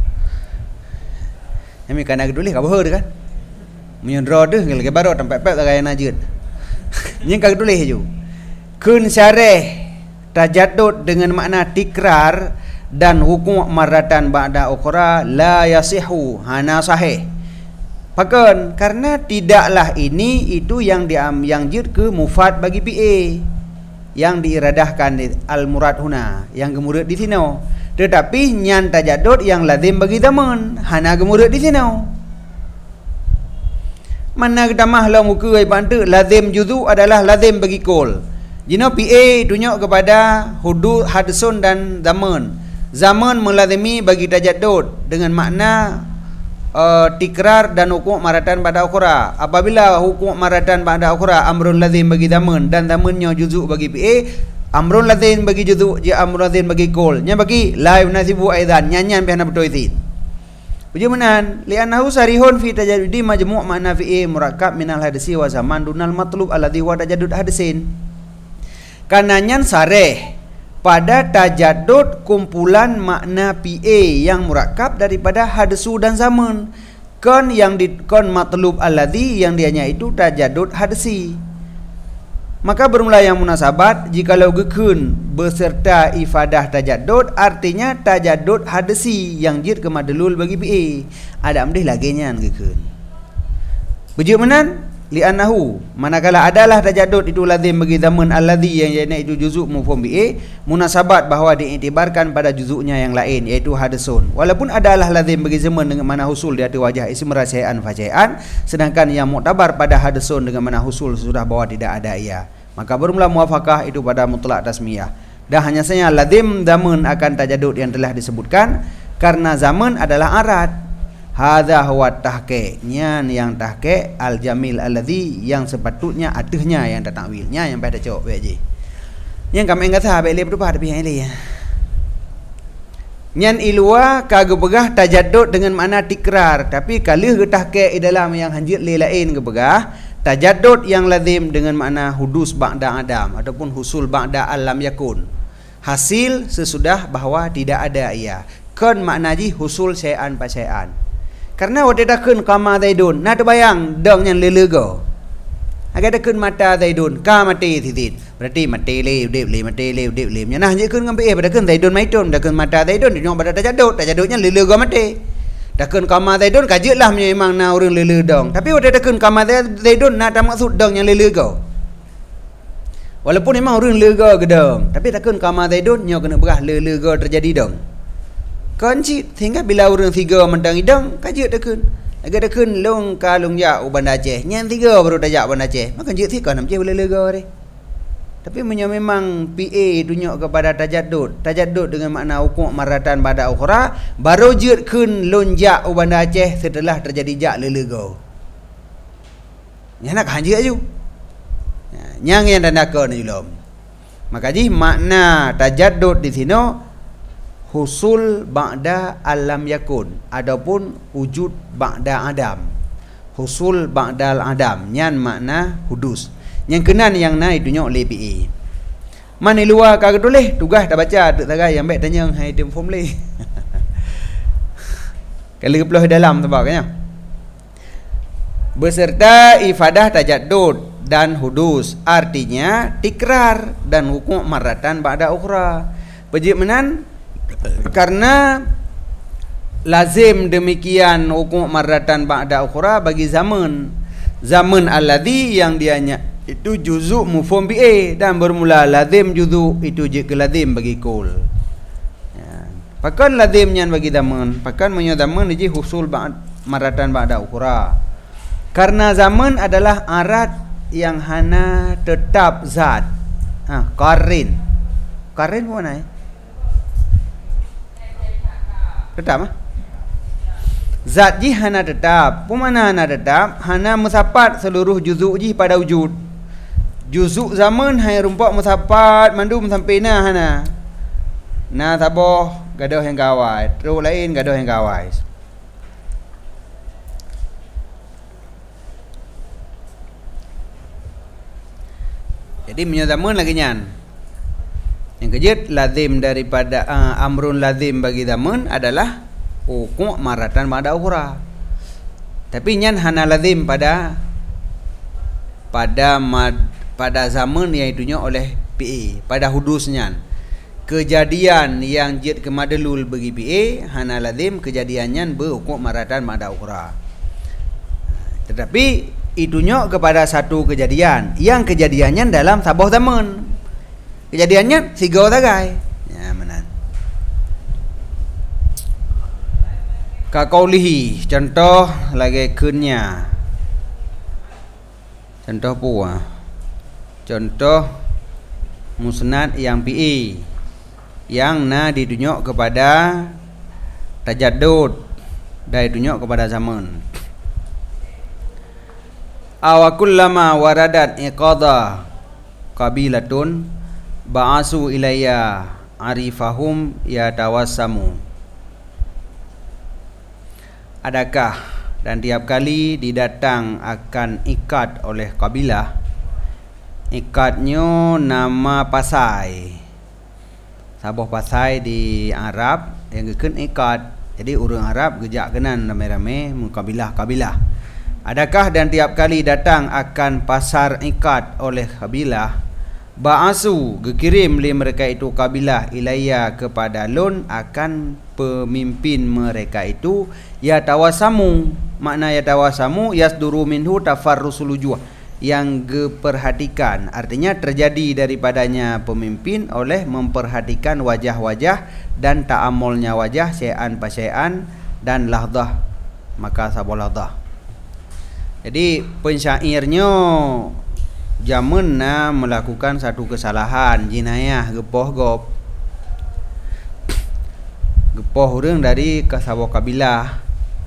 Kami kana tulis ka bahar kan. Menyondro deh ngel ke baru tempat pep gaya najid. Nyeng ka tulis ju. Kensyarih tajadud dengan makna tikrar dan hukum maratan ba'da ukhra la yasihu, hana sahih. Pakan karena tidaklah ini itu yang jid ke mufad bagi PA yang diiradahkan al murad huna, yang gemurud di sini. Tetapi nyan tajadud yang lazim bagi zaman, hana gemurud di sini. Mana kita mahlau muka ai bantu lazim juzu adalah lazim bagi kol. Jino PA tunjuk kepada hudud hadsun dan zaman. Zaman melazimi bagi tajadud dengan makna tikrar dan hukum maratan ba'da ukhra. Apabila hukum maratan ba'da ukhra amrun lazim bagi zaman dan zamannya juzuk bagi PA, amrun lazim bagi juzuk, je amrun lazim bagi kol. Nya bagi la yunasibu aidan, nyanyan bihana betul itu. Bagaimana? Li'annahu sarihun fi tajadudi majmu' makna fi'i murakkab minal hadisi wa zaman dunal matlub alladhi wa tajadud hadisin. Karena nyan sareh pada tajadud kumpulan makna PA yang murakkab daripada hadsu dan zaman. Kon yang kon matlub alladhi yang dianya itu tajadud hadsi. Maka bermula yang munasabat jikalau gekun beserta ifadah tajadud, artinya tajadud hadsi yang jid ke madlul bagi PA. Ada amdih lagi nyan gekun. Bejuk menan li'annahu, manakala adalah tajadud itu lazim bagi zaman alladhi yang iaitu itu juzuk mufhum bi'i, munasabat bahawa diiktibarkan pada juzuknya yang lain iaitu hadasun. Walaupun adalah lazim bagi zaman dengan mana husul di atas wajah ismra syai'an fa syai'an, sedangkan yang muktabar pada hadasun dengan mana husul sudah bahawa tidak ada ia, maka bermula muwafaqah itu pada mutlak tasmiyah. Dan hanya saja lazim zaman akan tajadud yang telah disebutkan karena zaman adalah arat. Hadza huwa tahqiq, nyan yang tahqiq al jamil alladhi yang sepatutnya adahnya yang takwilnya yang pada cok beji. Yang kami ingat sahabat le berubah tapi yang le. Nyan ilua kagak begah tajaddud dengan makna tikrar, tapi kalih getah ke dalam yang hanjit lain ke begah tajaddud yang lazim dengan makna hudus ba'da adam ataupun husul ba'da alam yakun. Hasil sesudah bahawa tidak ada ia. Kan makna ji husul syai'an pa syai'an. Karena waktu dah kun qama zaidun, nak terbayang dong yang lelego. Agak dah kun mata zaidun, ka mati titit. Berarti mati le, udip le, mati le, udip le. Nah je kun ngambil pada kun zaidun maitun, dah kun mata zaidun, dia pada tajadudnya lelego mati. Dah kun qama zaidun kajutlah memang na orang lele dong. Tapi waktu dah kun qama zaidun nak tak maksud dong yang lelego. Walaupun memang orang lelego ke dong, tapi dah kun qama zaidun nyo kena berah lelego terjadi dong. Kunci sehingga bila orang tiga mentang idang kajut dekun agak dekun long kalung ya uban Aceh nyan tiga baru dajak uban Aceh maka kajut tiga nam je boleh lega ni. Tapi memang PA tunjuk kepada tajaddud dengan makna hukum maratan pada ukhra baru jut kun lonjak uban Aceh setelah terjadi jak lelega. Yang nak hanjut aju yang tandakon julom. Maka ji makna tajaddud di sini husul ba'da alam yakun adapun wujud ba'da adam. Husul ba'da adam nyan makna hudus. Yang kenan yang naik tunjuk le PA. Mana luar kagak boleh tugas dah baca tak tagai yang baik tanya hai dem form le. Kalau kepeluh dalam sebabnya. Beserta ifadah tajaddud dan hudus artinya tikrar dan hukum maratan ba'da ukhra. Pejik menan karena lazim demikian hukum maratan ba'da ukhra bagi zaman alladhi yang dianya itu juzuk mufhum bi'e dan bermula lazim juzuk itu je ke lazim bagi kul ya. Pakan lazimnya bagi zaman pakan punya zaman je husul maratan ba'da ukhra karena zaman adalah arat yang hana tetap zat qarin mana tetap zat ji hana tetap pemana hana tetap hana musapat seluruh juzuk ji pada wujud juzuk zaman hai rumpak musapat mandum sampai na hana na taboh gadoh yang gawai terus lain gadoh yang gawai jadi punya zaman lagi nyan. Yang kejut lazim daripada amrun lazim bagi zaman adalah hukum maratan ba'da ukhra. Tapi nyan hana lazim pada zaman yang itunya oleh PA pada hudusnya. Kejadian yang jid kemadlul bagi PA hana lazim kejadiannya berhukum maratan ba'da ukhra. Tetapi itunya kepada satu kejadian yang kejadiannya dalam sabah zaman. Kejadiannya tiga tagai. Ya mana? Kakaulihi contoh lagi kunnya. Contoh puah. Contoh musnad yang PA yang na ditunjuk kepada tajaddud dan ditunjuk kepada zaman. Awakullama waradat iqadha qabilatun ba'asu ilayya arifahum ya tawassamu. Adakah dan tiap kali didatang akan ikat oleh kabilah, ikatnya nama pasai sabah pasai di Arab yang keken ikat. Jadi orang Arab gejak kenan ramai-ramai mengkabilah-kabilah. Adakah dan tiap kali datang akan pasar ikat oleh kabilah ba'asu gekirim li mereka itu kabilah ilayya kepada lun akan pemimpin mereka itu ya tawasamu. Makna ya tawasamu yasduru minhu tafarrusul wujuh yang geperhatikan artinya terjadi daripadanya pemimpin oleh memperhatikan wajah-wajah dan ta'amulnya wajah syai'an pasyai'an dan lahdah maka sabah lahdah. Jadi pensyairnya jamun na melakukan satu kesalahan jinayah gepoh orang dari kasabah kabilah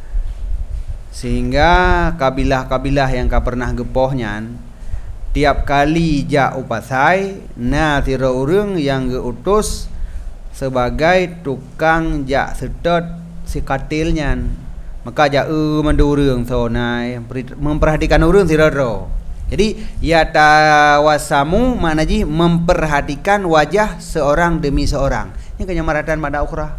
sehingga kabilah-kabilah yang ka pernah gepohnya tiap kali ja upasai na tira orang yang geutus sebagai tukang jak setot si katilnya, maka jak mendurung sonai memperhatikan urang si roro. Jadi ya tawasamu makna ji memperhatikan wajah seorang demi seorang. Ini kenyamaratan pada ukhra.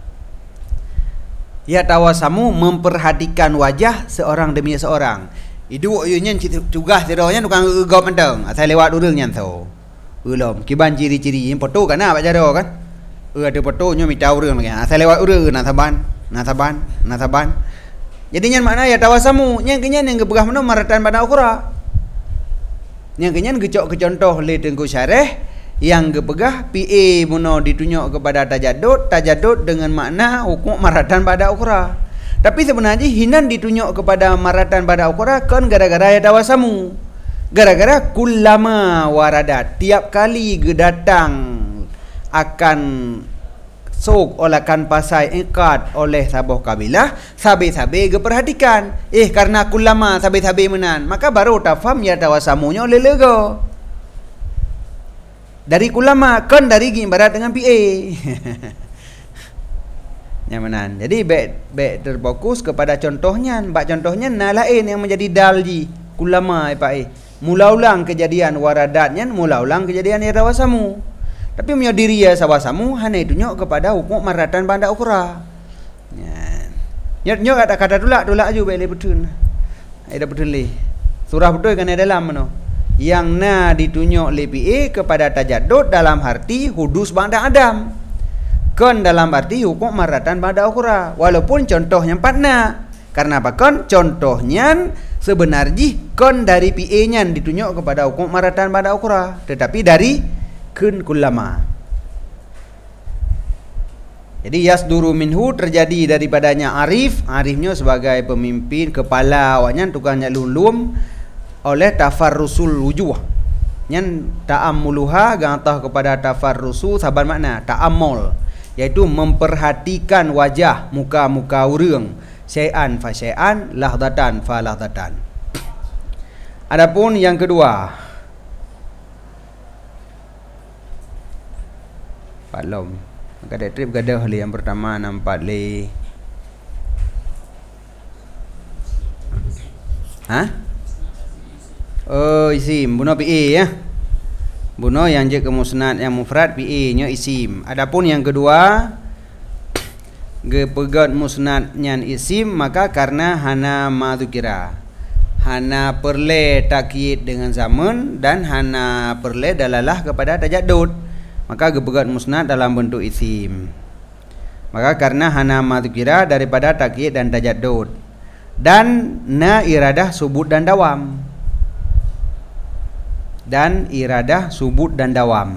Ya tawasamu memperhatikan wajah seorang demi seorang. Itu ayunya tugas tironya tukang gop menteng. Asal lewat urang nyan so. Ulom kiban ciri-ciri foto kan apa jaro kan? Ada fotonya minta urang lagi. Asal lewat urang nasaban. Jadinya makna ya tawasamu yang kenyan yang gebegah mana maratan pada ukhra. Yang kenyan gecok ke contoh le tengku syarah yang gebegah PA muno ditunjuk kepada tajadud dengan makna hukum maratan pada ukhra. Tapi sebenarnya hinan ditunjuk kepada maratan pada ukhra kan gara-gara ya tawasamu. Gara-gara kullama waradat, tiap kali gedatang akan sok olakan pasai ikat oleh sabuh kabilah, sabe-sabe geperhatikan. Karena kullama sabe-sabe menan, maka baru tafam ya tawasamunya oleh lega. Dari kullama kan dari ibarat dengan PA. Nyamanan. Jadi baik terfokus kepada contohnya, contohnya lain yang menjadi dalji kullama mula ulang kejadian waradatnya, mula ulang kejadian ya tawasamu. Tapi punya diri ya sawasamu hanya tunjuk kepada hukum maratan pada ukhra. Nyok kata tolak aja baik betul. Ada betul le. Surah betul kan dalam mana? Yang na ditunjuk le PA kepada tajadud dalam arti hudus ba'da Adam. Kan dalam arti hukum maratan pada ukhra. Walaupun contohnya patna. Karena apa kan? Contohnya sebenarnya kan dari PA-nya ditunjuk kepada hukum maratan pada ukhra. Tetapi dari kun kullama. Jadi yasduru minhu terjadi daripadanya arifnya sebagai pemimpin kepala awaknya tukangnya lulum oleh tafarrusul wujuh. Nyan ta'ammuluha gantah kepada tafarrusu saban makna ta'ammul, yaitu memperhatikan wajah muka-muka urang syai'an fa syai'an lahdatan fa lahdatan. Adapun yang kedua, Paklom kada trip gadah li yang pertama nampak li isim buno PA ya. Buno yang je ke musnad yang mufrad PA nya isim. Adapun yang kedua gepegat musnad nyan isim, maka karena hana madzukira, hana perle takyid dengan zaman dan hana perle dalalah kepada tajaddud, maka gepegat musnad dalam bentuk isim. Maka karena hana madzukira daripada takyid dan tajaddud, dan na iradah subut dan dawam, dan iradah subut dan dawam.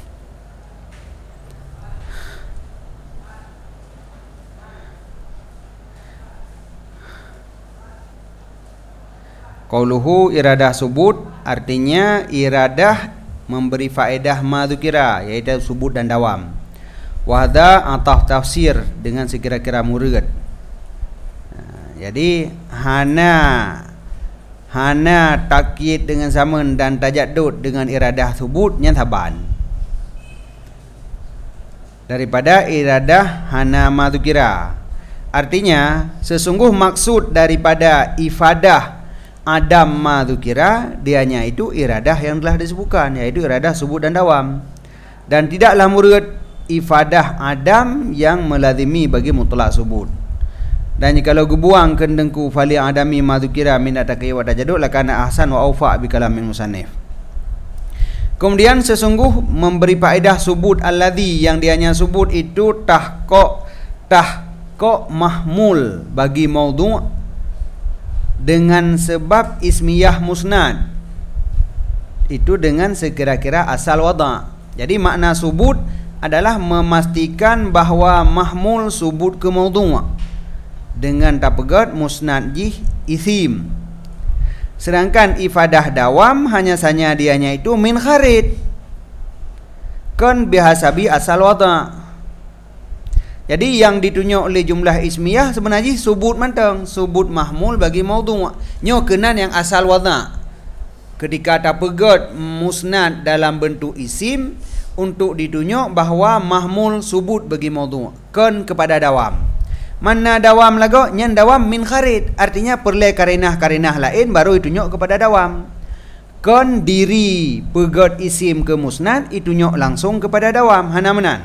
Qauluhu iradah subut artinya iradah memberi faedah madzukira, yaitu subut dan dawam. Wahda atau tafsir dengan sekira-kira murid. Jadi hana takyid dengan zaman dan tajaddud dengan iradah subutnya taban daripada iradah hana madzukira. Artinya sesungguh maksud daripada ifadah Adam madzukira dianya itu iradah yang telah disebutkan, yaitu iradah subut dan dawam, dan tidaklah murid ifadah Adam yang melazimi bagi mutlak subut. Dan jikalau gebuang kendengku fali adami madzukira min atakai wa tajaddud lakana ahsan wa aufa bi kalamin musannif. Kemudian sesungguh memberi faedah subut alladhi yang dianya subut itu tahqiq mahmul bagi maudhu' dengan sebab ismiyah musnad itu dengan sekira-kira asal wada'. Jadi makna subut adalah memastikan bahawa mahmul subut ke maudhu' dengan tapegat musnad jih isim. Sedangkan ifadah dawam hanya saja dianya itu min kharid kan bihasabi asal wada'. Jadi yang ditunjuk oleh jumlah ismiyah sebenarnya subut mantang, subut mahmul bagi maudhu'. Nyo kenan yang asal wada'. Ketika tapegat musnad dalam bentuk isim, untuk ditunjuk bahawa mahmul subut bagi maudhu' kan kepada dawam. Mana dawam lagu? Nyan dawam min kharid. Artinya perle karinah-karinah lain baru ditunjuk kepada dawam. Kan diri pegat isim ke musnad ditunjuk langsung kepada dawam. Hana menan.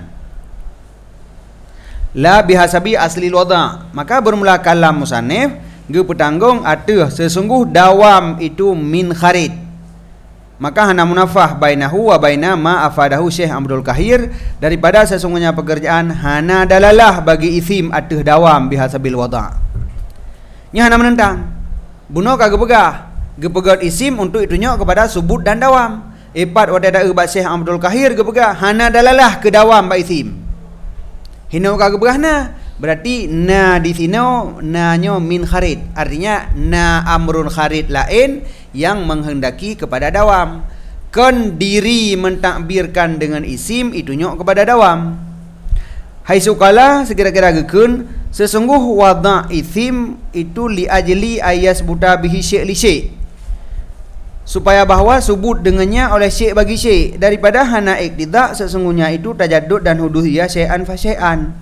La bihasabi asli wada'. Maka bermula kalam musannif ge petanggung ada sesungguh dawam itu min kharid. Maka hana munafah bainahu wa baina ma afadahu Syekh Abdul Kahir daripada sesungguhnya pekerjaan hana dalalah bagi isim atih dawam bihasabil wada'. Nya hana menentang. Buno kagak begah. Gepegat isim untuk itunyo kepada subut dan dawam. Ipat wadada ba Syekh Abdul Kahir gebegah hana dalalah ke dawam ba isim. Hino kagak begah na. Berarti na di sino nanyo min kharid. Artinya na amrun kharid lain yang menghendaki kepada dawam. Kan diri mentakbirkan dengan isim itunjuk kepada dawam. Hai sukala sekira-kira gekun sesungguh wada' isim itu li ajli ayas buta bihi syai' li syai'. Supaya bahawa subut dengannya oleh syai' bagi syai'. Daripada hana iktidak sesungguhnya itu tajaddud dan huduhiyah syai'an fa syai'an.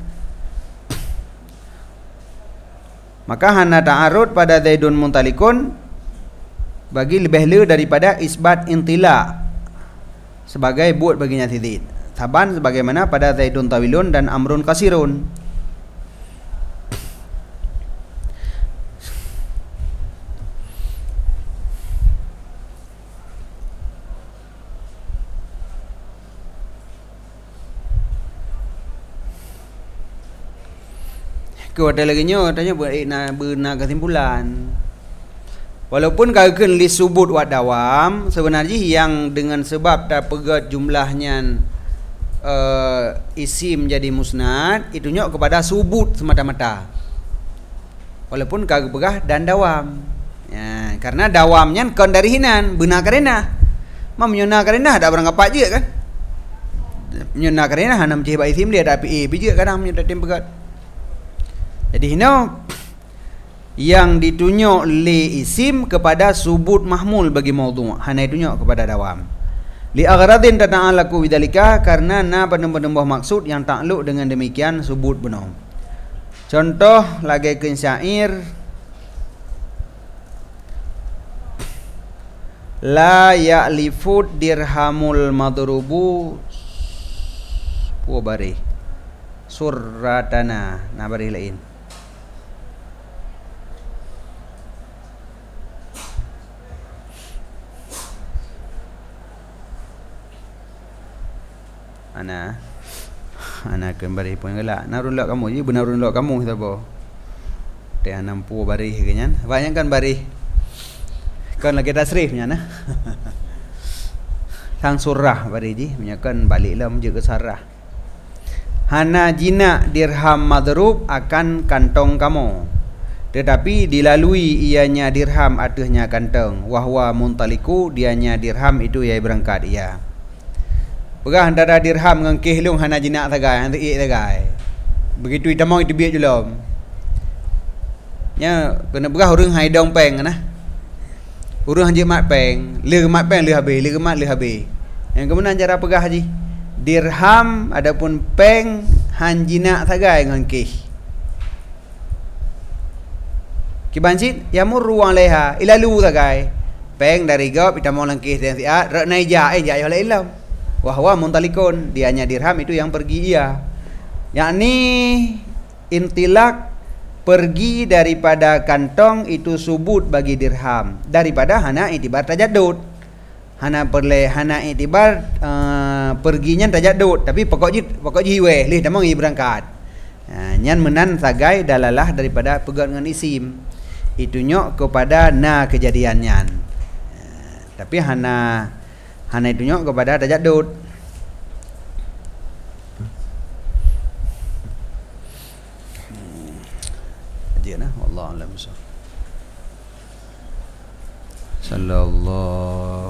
Maka hana ta'arud pada zaidun muntalikun bagi lebih le daripada isbat intila sebagai buat baginya tidid. Taban sebagaimana pada zaidun tawilun dan amrun kasirun. Kau ada lagi nyo tanya buat benar kesimpulan. Walaupun kagak li subut wa dawam sebenarnya yang dengan sebab dah pegat jumlahnya isim jadi musnad itu nyok kepada subut semata-mata. Walaupun kagak begah dan dawam. Ya, karena dawamnya kan dari hinan benar karena menyona karena ada barang apa je kan. Menyona karena hana mencihba isim dia tapi biji kadang menyona tim pegat. Jadi hino yang ditunjuk li isim kepada subut mahmul bagi maudhu' hana ditunjuk kepada dawam li aghradin tata'alaku bidzalika karena na penuh-penuh maksud yang takluk dengan demikian subut benar. Contoh lagi ke syair la ya'lifud dirhamul madrubu puabari surratana na bari lain. Ana kembali pun gelak narun lok kamu je benar run lok kamu kita bo teh 60 bari kenyan banyak kan bari kan lagi tasrifnya nah sang surah bari ji menyakan baliklah menjaga sarah hana jina dirham madrub akan kantong kamu tetapi dilalui ianya dirham atihnya kantong wahwa muntaliku dianya dirham itu ia berangkat ia. Pegah antara dirham dengan kehlung hana jinak tagai, hana ik tagai. Begitu itamau itu biak julom. Nya kena pegah urang hai dong peng nah. Urang hanjik mat peng, le mat peng le habis, le mat le habis. Yang kemudian cara pegah haji. Dirham adapun peng han jinak tagai dengan keh. Kibancit yamur ruang leha ilalu tagai. Peng dari gop itamau langkih dan siat rak naija ja yo le ilam. Wahwa muntalikun dianya dirham itu yang pergi ia yakni intilak pergi daripada kantong itu subut bagi dirham daripada hana itibar tajaddud hana perle hana itibar perginya tajaddud tapi pokok jiwe lih damang i berangkat nyan menan sagai dalalah daripada pegat dengan isim itu nyok kepada na kejadiannya tapi hana itu nyok kepada tajaddud. Aja nah wallahu a'lam. Sallallahu